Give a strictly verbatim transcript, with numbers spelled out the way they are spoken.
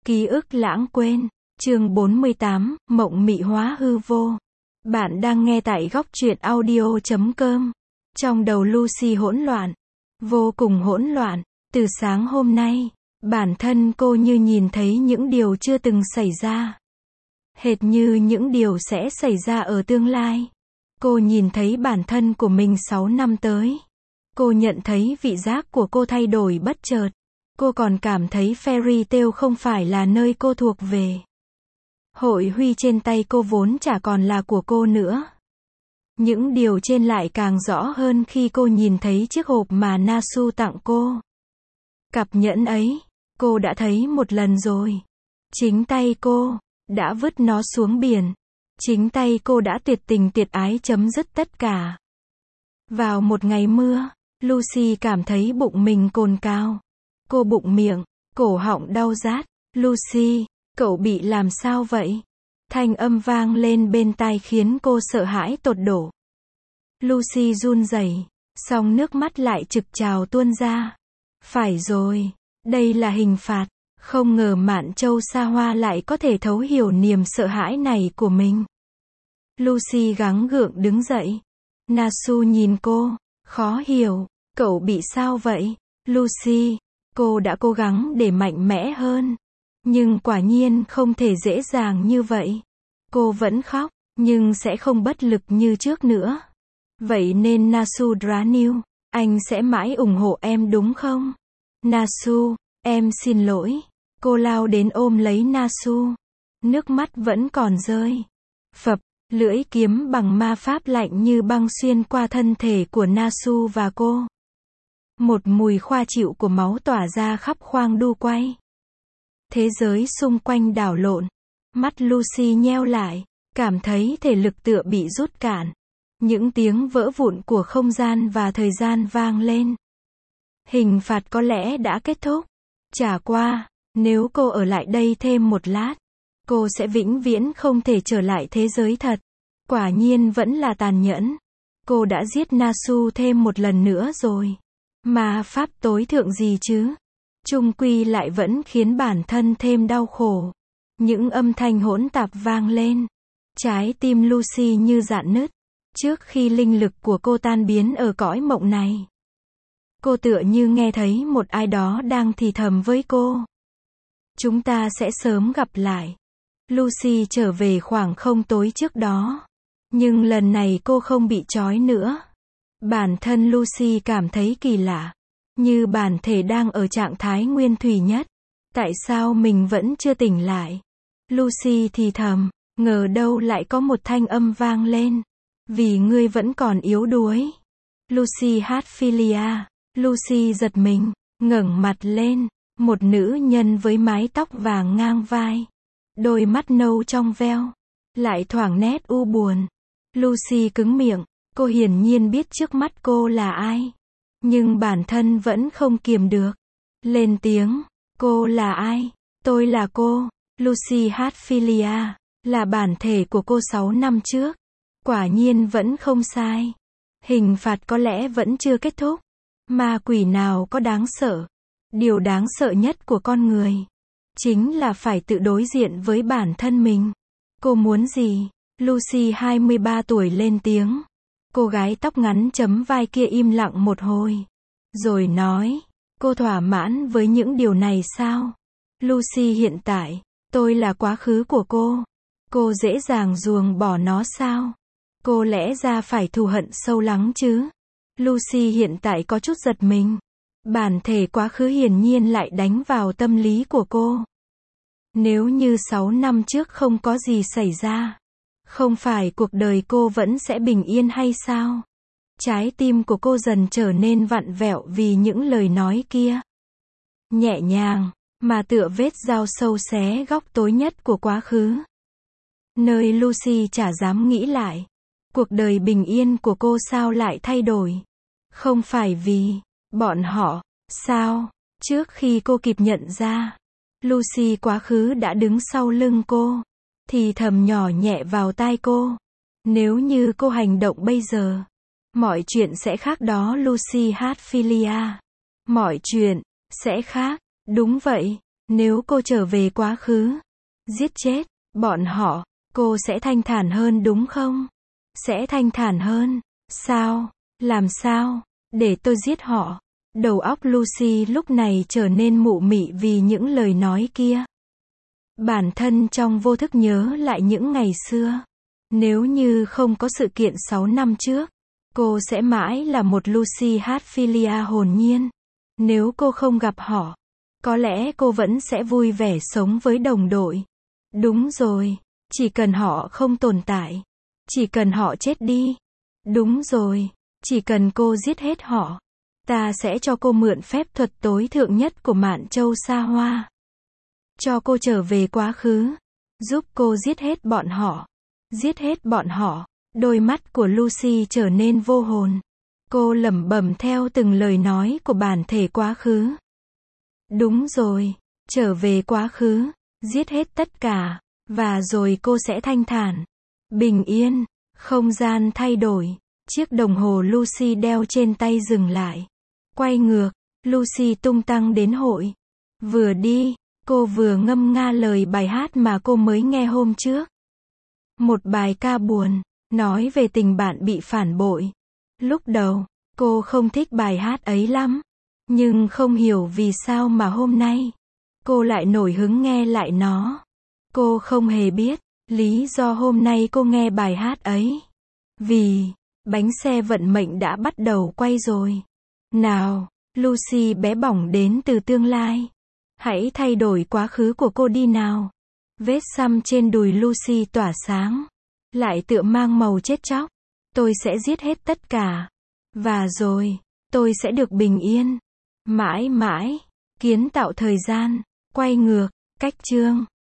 Ký ức lãng quên. Chương bốn mươi tám, mộng mị hóa hư vô. Bạn đang nghe tại góc truyện audio chấm com. Trong đầu Lucy hỗn loạn. Vô cùng hỗn loạn. Từ sáng hôm nay, bản thân cô như nhìn thấy những điều chưa từng xảy ra. Hệt như những điều sẽ xảy ra ở tương lai. Cô nhìn thấy bản thân của mình sáu năm tới. Cô nhận thấy vị giác của cô thay đổi bất chợt. Cô còn cảm thấy Fairy Tail không phải là nơi cô thuộc về. Hội huy trên tay cô vốn chả còn là của cô nữa. Những điều trên lại càng rõ hơn khi cô nhìn thấy chiếc hộp mà Nasu tặng cô. Cặp nhẫn ấy, cô đã thấy một lần rồi. Chính tay cô đã vứt nó xuống biển. Chính tay cô đã tuyệt tình tuyệt ái chấm dứt tất cả. Vào một ngày mưa, Lucy cảm thấy bụng mình cồn cào. Cô bụng miệng, cổ họng đau rát. Lucy, cậu bị làm sao vậy? Thanh âm vang lên bên tai khiến cô sợ hãi tột độ. Lucy run rẩy, song nước mắt lại trực trào tuôn ra. Phải rồi, đây là hình phạt. Không ngờ Mạn Châu Sa Hoa lại có thể thấu hiểu niềm sợ hãi này của mình. Lucy gắng gượng đứng dậy. Nasu nhìn cô, khó hiểu, cậu bị sao vậy? Lucy, cô đã cố gắng để mạnh mẽ hơn. Nhưng quả nhiên không thể dễ dàng như vậy. Cô vẫn khóc, nhưng sẽ không bất lực như trước nữa. Vậy nên Nasu Draniu, anh sẽ mãi ủng hộ em đúng không? Nasu, em xin lỗi. Cô lao đến ôm lấy Nasu. Nước mắt vẫn còn rơi. Phập, lưỡi kiếm bằng ma pháp lạnh như băng xuyên qua thân thể của Nasu và cô. Một mùi khoa chịu của máu tỏa ra khắp khoang đu quay. Thế giới xung quanh đảo lộn. Mắt Lucy nheo lại, cảm thấy thể lực tựa bị rút cạn. Những tiếng vỡ vụn của không gian và thời gian vang lên. Hình phạt có lẽ đã kết thúc. Chả qua, nếu cô ở lại đây thêm một lát, cô sẽ vĩnh viễn không thể trở lại thế giới thật. Quả nhiên vẫn là tàn nhẫn. Cô đã giết Nasu thêm một lần nữa rồi. Ma pháp tối thượng gì chứ? Chung quy lại vẫn khiến bản thân thêm đau khổ. Những âm thanh hỗn tạp vang lên. Trái tim Lucy như rạn nứt. Trước khi linh lực của cô tan biến ở cõi mộng này, cô tựa như nghe thấy một ai đó đang thì thầm với cô. Chúng ta sẽ sớm gặp lại. Lucy trở về khoảng không tối trước đó. Nhưng lần này cô không bị trói nữa. Bản thân Lucy cảm thấy kỳ lạ. Như bản thể đang ở trạng thái nguyên thủy nhất. Tại sao mình vẫn chưa tỉnh lại? Lucy thì thầm, ngờ đâu lại có một thanh âm vang lên. Vì ngươi vẫn còn yếu đuối. Lucy Hatfilia. Lucy giật mình, ngẩng mặt lên. Một nữ nhân với mái tóc vàng ngang vai. Đôi mắt nâu trong veo. Lại thoảng nét u buồn. Lucy cứng miệng. Cô hiển nhiên biết trước mắt cô là ai. Nhưng bản thân vẫn không kiềm được. Lên tiếng. Cô là ai? Tôi là cô. Lucy Hatfilia. Là bản thể của cô sáu năm trước. Quả nhiên vẫn không sai. Hình phạt có lẽ vẫn chưa kết thúc. Ma quỷ nào có đáng sợ? Điều đáng sợ nhất của con người chính là phải tự đối diện với bản thân mình. Cô muốn gì? Lucy hai mươi ba tuổi lên tiếng. Cô gái tóc ngắn chấm vai kia im lặng một hồi. Rồi nói, cô thỏa mãn với những điều này sao? Lucy hiện tại, tôi là quá khứ của cô. Cô dễ dàng ruồng bỏ nó sao? Cô lẽ ra phải thù hận sâu lắng chứ? Lucy hiện tại có chút giật mình. Bản thể quá khứ hiển nhiên lại đánh vào tâm lý của cô. Nếu như sáu năm trước không có gì xảy ra, không phải cuộc đời cô vẫn sẽ bình yên hay sao? Trái tim của cô dần trở nên vặn vẹo vì những lời nói kia. Nhẹ nhàng, mà tựa vết dao sâu xé góc tối nhất của quá khứ. Nơi Lucy chả dám nghĩ lại. Cuộc đời bình yên của cô sao lại thay đổi? Không phải vì bọn họ, sao? Trước khi cô kịp nhận ra, Lucy quá khứ đã đứng sau lưng cô, thì thầm nhỏ nhẹ vào tai cô. Nếu như cô hành động bây giờ, mọi chuyện sẽ khác đó Lucy Hatfilia. Mọi chuyện sẽ khác, đúng vậy. Nếu cô trở về quá khứ, giết chết bọn họ, cô sẽ thanh thản hơn đúng không? Sẽ thanh thản hơn. Sao? Làm sao? Để tôi giết họ. Đầu óc Lucy lúc này trở nên mụ mị vì những lời nói kia. Bản thân trong vô thức nhớ lại những ngày xưa. Nếu như không có sự kiện sáu năm trước, cô sẽ mãi là một Lucy Hatfilia hồn nhiên. Nếu cô không gặp họ, có lẽ cô vẫn sẽ vui vẻ sống với đồng đội. Đúng rồi, chỉ cần họ không tồn tại, chỉ cần họ chết đi. Đúng rồi, chỉ cần cô giết hết họ, ta sẽ cho cô mượn phép thuật tối thượng nhất của Mạn Châu xa hoa. Cho cô trở về quá khứ, giúp cô giết hết bọn họ. Giết hết bọn họ. Đôi mắt của Lucy trở nên vô hồn. Cô lẩm bẩm theo từng lời nói của bản thể quá khứ. Đúng rồi, trở về quá khứ, giết hết tất cả, và rồi cô sẽ thanh thản, bình yên. Không gian thay đổi, chiếc đồng hồ Lucy đeo trên tay dừng lại. Quay ngược, Lucy tung tăng đến hội. Vừa đi, cô vừa ngâm nga lời bài hát mà cô mới nghe hôm trước. Một bài ca buồn, nói về tình bạn bị phản bội. Lúc đầu, cô không thích bài hát ấy lắm. Nhưng không hiểu vì sao mà hôm nay, cô lại nổi hứng nghe lại nó. Cô không hề biết, lý do hôm nay cô nghe bài hát ấy. Vì, bánh xe vận mệnh đã bắt đầu quay rồi. Nào, Lucy bé bỏng đến từ tương lai. Hãy thay đổi quá khứ của cô đi nào. Vết xăm trên đùi Lucy tỏa sáng. Lại tựa mang màu chết chóc. Tôi sẽ giết hết tất cả. Và rồi, tôi sẽ được bình yên. Mãi mãi. Kiến tạo thời gian. Quay ngược. Cách chương.